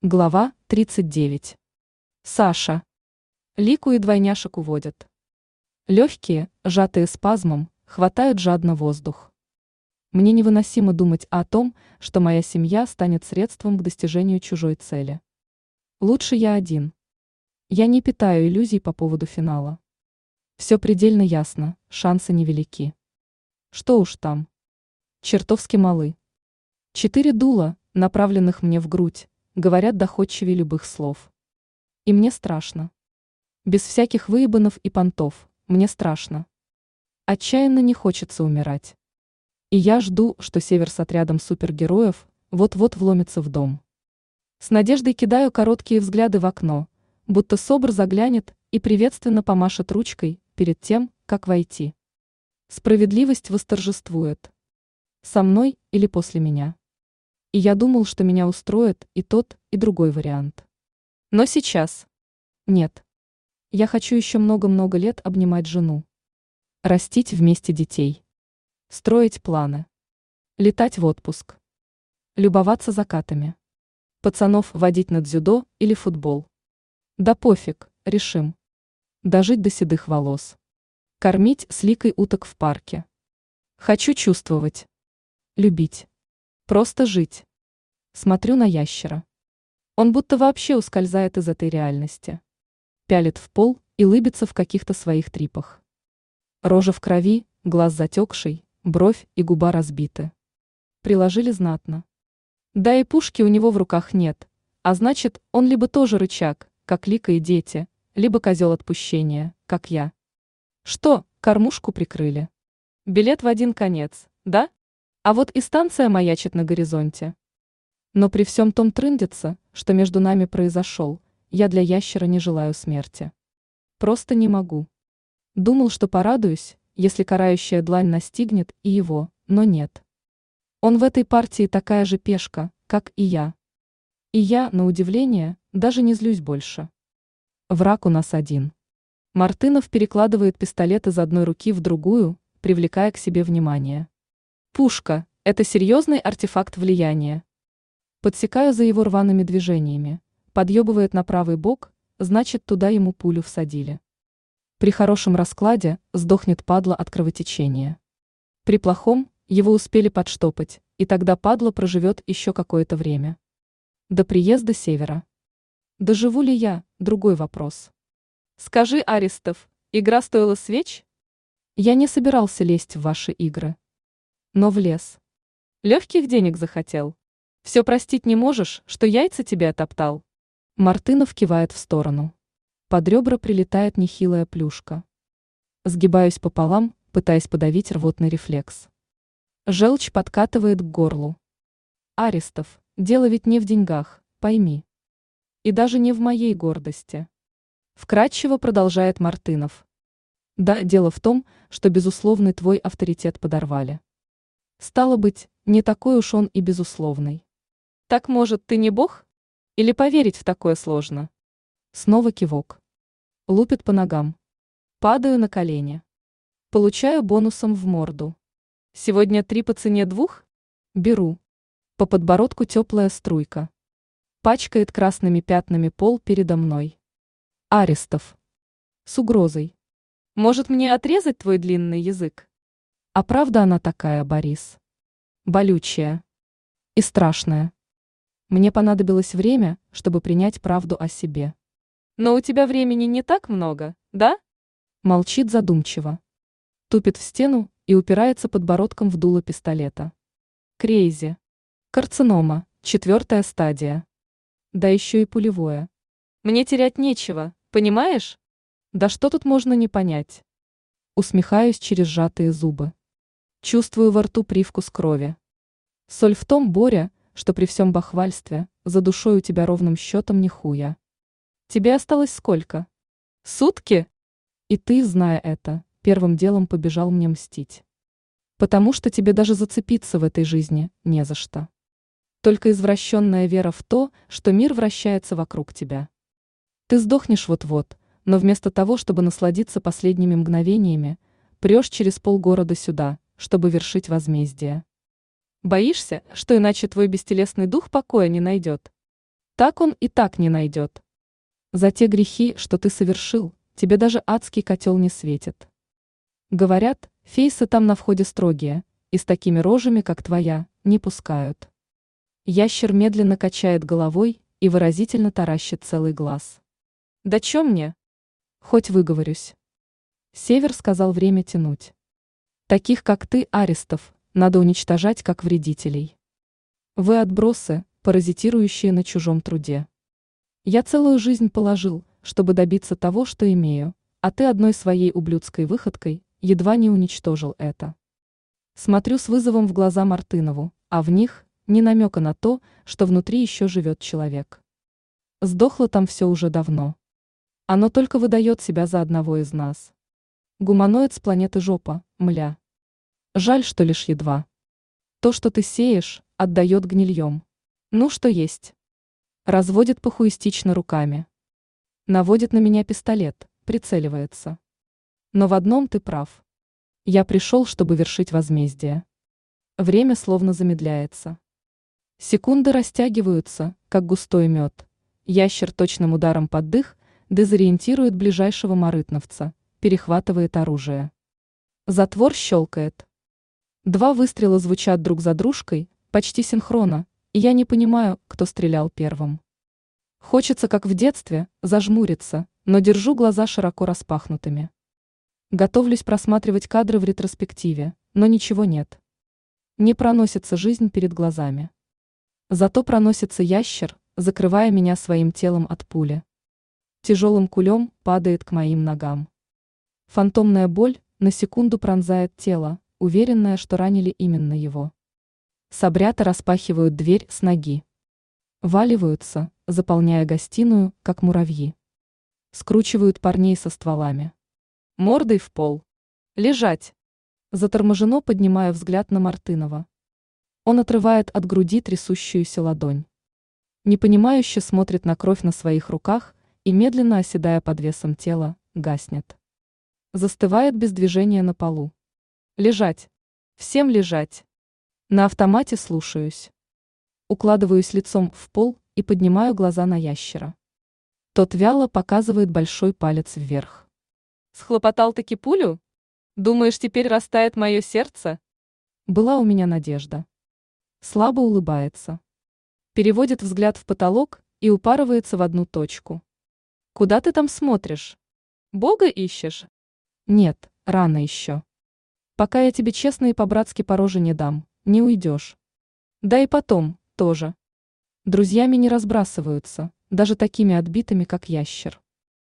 Глава 39. Саша. Лику и двойняшек уводят. Легкие, сжатые спазмом, хватают жадно воздух. Мне невыносимо думать о том, что моя семья станет средством к достижению чужой цели. Лучше я один. Я не питаю иллюзий по поводу финала. Все предельно ясно, шансы невелики. Что уж там. Чертовски малы. 4 дула, направленных мне в грудь, говорят доходчивее любых слов. И мне страшно. Без всяких выебанов и понтов, мне страшно. Отчаянно не хочется умирать. И я жду, что Север с отрядом супергероев вот-вот вломится в дом. С надеждой кидаю короткие взгляды в окно, будто СОБР заглянет и приветственно помашет ручкой перед тем, как войти. Справедливость восторжествует. Со мной или после меня. И я думал, что меня устроит и тот, и другой вариант. Но сейчас. Нет. Я хочу еще много-много лет обнимать жену. Растить вместе детей. Строить планы. Летать в отпуск. Любоваться закатами. Пацанов водить на дзюдо или футбол. Да пофиг, решим. Дожить до седых волос. Кормить с Ликой уток в парке. Хочу чувствовать. Любить. Просто жить. Смотрю на ящера. Он будто вообще ускользает из этой реальности. Пялит в пол и лыбится в каких-то своих трипах. Рожа в крови, глаз затекший, бровь и губа разбиты. Приложили знатно. Да и пушки у него в руках нет, а значит, он либо тоже рычаг, как Лика и дети, либо козел отпущения, как я. Что, кормушку прикрыли? Билет в один конец, да? А вот и станция маячит на горизонте. Но при всем том трындеце, что между нами произошел, я для ящера не желаю смерти. Просто не могу. Думал, что порадуюсь, если карающая длань настигнет и его, но нет. Он в этой партии такая же пешка, как и я. И я, на удивление, даже не злюсь больше. Враг у нас один. Мартынов перекладывает пистолет из одной руки в другую, привлекая к себе внимание. Пушка – это серьезный артефакт влияния. Подсекаю за его рваными движениями. Подъебывает на правый бок, значит, туда ему пулю всадили. При хорошем раскладе сдохнет падла от кровотечения. При плохом его успели подштопать, и тогда падла проживет еще какое-то время. До приезда Севера. Доживу ли я – другой вопрос. Скажи, Аристов, игра стоила свеч? Я не собирался лезть в ваши игры. Но влез. Легких денег захотел. Все простить не можешь, что яйца тебе оттоптал. Мартынов кивает в сторону. Под ребра прилетает нехилая плюшка. Сгибаюсь пополам, пытаясь подавить рвотный рефлекс. Желчь подкатывает к горлу. Аристов, дело ведь не в деньгах, пойми. И даже не в моей гордости. Вкратчиво продолжает Мартынов. Да, дело в том, что безусловный твой авторитет подорвали. Стало быть, не такой уж он и безусловный. Так, может, ты не бог? Или поверить в такое сложно? Снова кивок. Лупит по ногам. Падаю на колени. Получаю бонусом в морду. Сегодня 3 по цене 2? Беру. По подбородку теплая струйка. Пачкает красными пятнами пол передо мной. Аристов. С угрозой. Может, мне отрезать твой длинный язык? А правда она такая, Борис? Болючая. И страшная. Мне понадобилось время, чтобы принять правду о себе. Но у тебя времени не так много, да? Молчит задумчиво. Тупит в стену и упирается подбородком в дуло пистолета. Крейзи. Карцинома, 4-я стадия. Да еще и пулевое. Мне терять нечего, понимаешь? Да что тут можно не понять? Усмехаюсь через сжатые зубы. Чувствую во рту привкус крови. Соль в том, Боря, что при всем бахвальстве за душой у тебя ровным счетом нихуя. Тебе осталось сколько? Сутки? И ты, зная это, первым делом побежал мне мстить. Потому что тебе даже зацепиться в этой жизни не за что. Только извращенная вера в то, что мир вращается вокруг тебя. Ты сдохнешь вот-вот, но вместо того, чтобы насладиться последними мгновениями, прешь через полгорода сюда, чтобы вершить возмездие. Боишься, что иначе твой бестелесный дух покоя не найдет? Так он и так не найдет. За те грехи, что ты совершил, тебе даже адский котел не светит. Говорят, фейсы там на входе строгие, и с такими рожами, как твоя, не пускают. Ящер медленно качает головой и выразительно таращит целый глаз. Да чё мне? Хоть выговорюсь. Север сказал время тянуть. Таких, как ты, аристов, надо уничтожать как вредителей. Вы отбросы, паразитирующие на чужом труде. Я целую жизнь положил, чтобы добиться того, что имею, а ты одной своей ублюдской выходкой едва не уничтожил это. Смотрю с вызовом в глаза Мартынову, а в них ни намека на то, что внутри еще живет человек. Сдохло там все уже давно. Оно только выдает себя за одного из нас. Гуманоид с планеты Жопа, мля. Жаль, что лишь едва. То, что ты сеешь, отдает гнильем. Ну что есть. Разводит похуистично руками. Наводит на меня пистолет, прицеливается. Но в одном ты прав. Я пришел, чтобы вершить возмездие. Время словно замедляется. Секунды растягиваются, как густой мед. Ящер точным ударом под дых дезориентирует ближайшего марытновца, перехватывает оружие. Затвор щелкает. Два выстрела звучат друг за дружкой, почти синхронно, и я не понимаю, кто стрелял первым. Хочется, как в детстве, зажмуриться, но держу глаза широко распахнутыми. Готовлюсь просматривать кадры в ретроспективе, но ничего нет. Не проносится жизнь перед глазами. Зато проносится ящер, закрывая меня своим телом от пули. Тяжелым кулем падает к моим ногам. Фантомная боль на секунду пронзает тело, уверенная, что ранили именно его. Собрята распахивают дверь с ноги. Валиваются, заполняя гостиную, как муравьи. Скручивают парней со стволами. Мордой в пол. Лежать. Заторможенно поднимаю взгляд на Мартынова. Он отрывает от груди трясущуюся ладонь. Непонимающе смотрит на кровь на своих руках и, медленно оседая под весом тела, гаснет. Застывает без движения на полу. Лежать. Всем лежать. На автомате слушаюсь. Укладываюсь лицом в пол и поднимаю глаза на ящера. Тот вяло показывает большой палец вверх. Схлопотал-таки пулю? Думаешь, теперь растает мое сердце? Была у меня надежда. Слабо улыбается. Переводит взгляд в потолок и упарывается в одну точку. Куда ты там смотришь? Бога ищешь? Нет, рано еще. Пока я тебе честно и по-братски по роже не дам, не уйдешь. Да и потом, тоже. Друзьями не разбрасываются, даже такими отбитыми, как ящер.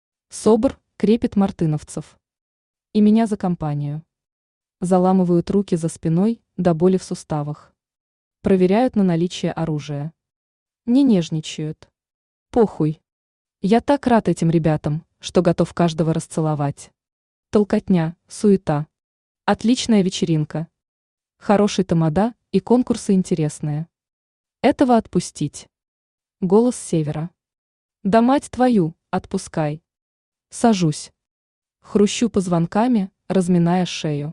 СОБР крепит мартыновцев. И меня за компанию. Заламывают руки за спиной до боли в суставах. Проверяют на наличие оружия. Не нежничают. Похуй. Я так рад этим ребятам, что готов каждого расцеловать. Толкотня, суета. Отличная вечеринка. Хороший тамада и конкурсы интересные. Этого отпустить. Голос Севера. Да мать твою, отпускай. Сажусь. Хрущу позвонками, разминая шею.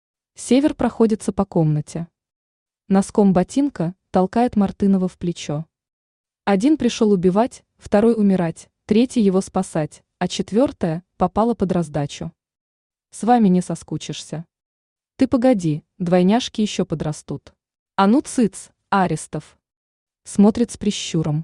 Север проходится по комнате. Носком ботинка толкает Мартынова в плечо. Один пришел убивать, второй умирать, третий его спасать, а четвертая попала под раздачу. С вами не соскучишься. Ты погоди, двойняшки еще подрастут. А ну цыц, Аристов. Смотрит с прищуром.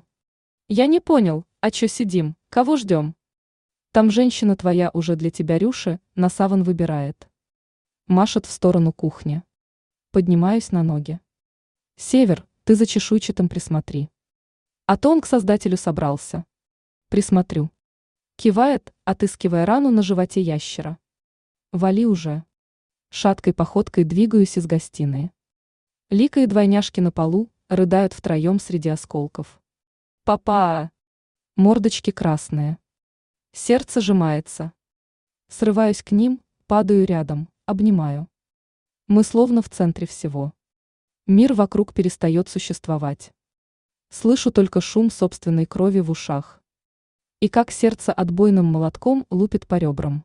Я не понял, а че сидим, кого ждем? Там женщина твоя уже для тебя рюши на саван выбирает. Машет в сторону кухни. Поднимаюсь на ноги. Север, ты за чешуйчатым присмотри. А то он к создателю собрался. Присмотрю. Кивает, отыскивая рану на животе ящера. Вали уже. Шаткой походкой двигаюсь из гостиной. Лика и двойняшки на полу рыдают втроем среди осколков. Папа! Мордочки красные. Сердце сжимается. Срываюсь к ним, падаю рядом, обнимаю. Мы словно в центре всего. Мир вокруг перестает существовать. Слышу только шум собственной крови в ушах. И как сердце отбойным молотком лупит по ребрам.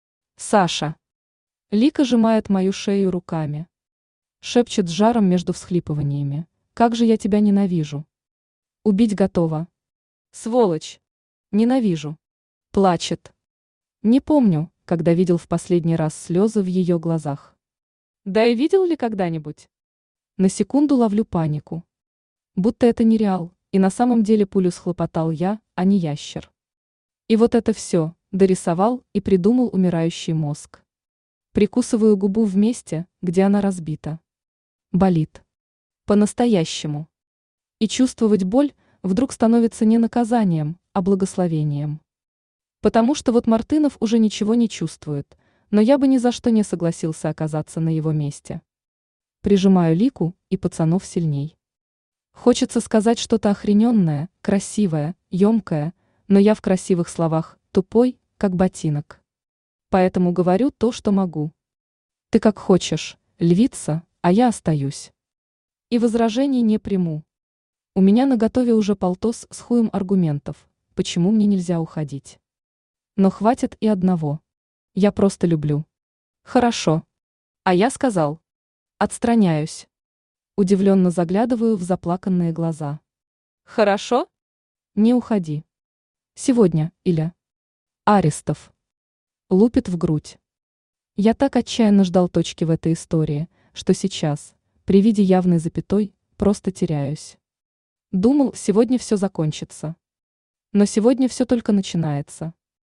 Саша! Лика сжимает мою шею руками. Шепчет с жаром между всхлипываниями. Как же я тебя ненавижу. Убить готова. Сволочь. Ненавижу. Плачет. Не помню, когда видел в последний раз слезы в ее глазах. Да и видел ли когда-нибудь? На секунду ловлю панику. Будто это не реал, и на самом деле пулю схлопотал я, а не ящер. И вот это все дорисовал и придумал умирающий мозг. Прикусываю губу в месте, где она разбита. Болит. По-настоящему. И чувствовать боль вдруг становится не наказанием, а благословением. Потому что вот Мартынов уже ничего не чувствует, но я бы ни за что не согласился оказаться на его месте. Прижимаю Лику и пацанов сильней. Хочется сказать что-то охрененное, красивое, емкое, но я в красивых словах тупой, как ботинок. Поэтому говорю то, что могу. Ты как хочешь, львица, а я остаюсь. И возражений не приму. У меня наготове уже полтос с хуем аргументов, почему мне нельзя уходить. Но хватит и одного. Я просто люблю. Хорошо. А я сказал. Отстраняюсь. Удивленно заглядываю в заплаканные глаза. Хорошо? Не уходи. Сегодня, Иля. Арестов. Лупит в грудь. Я так отчаянно ждал точки в этой истории, что сейчас, при виде явной запятой, просто теряюсь. Думал, сегодня все закончится. Но сегодня все только начинается.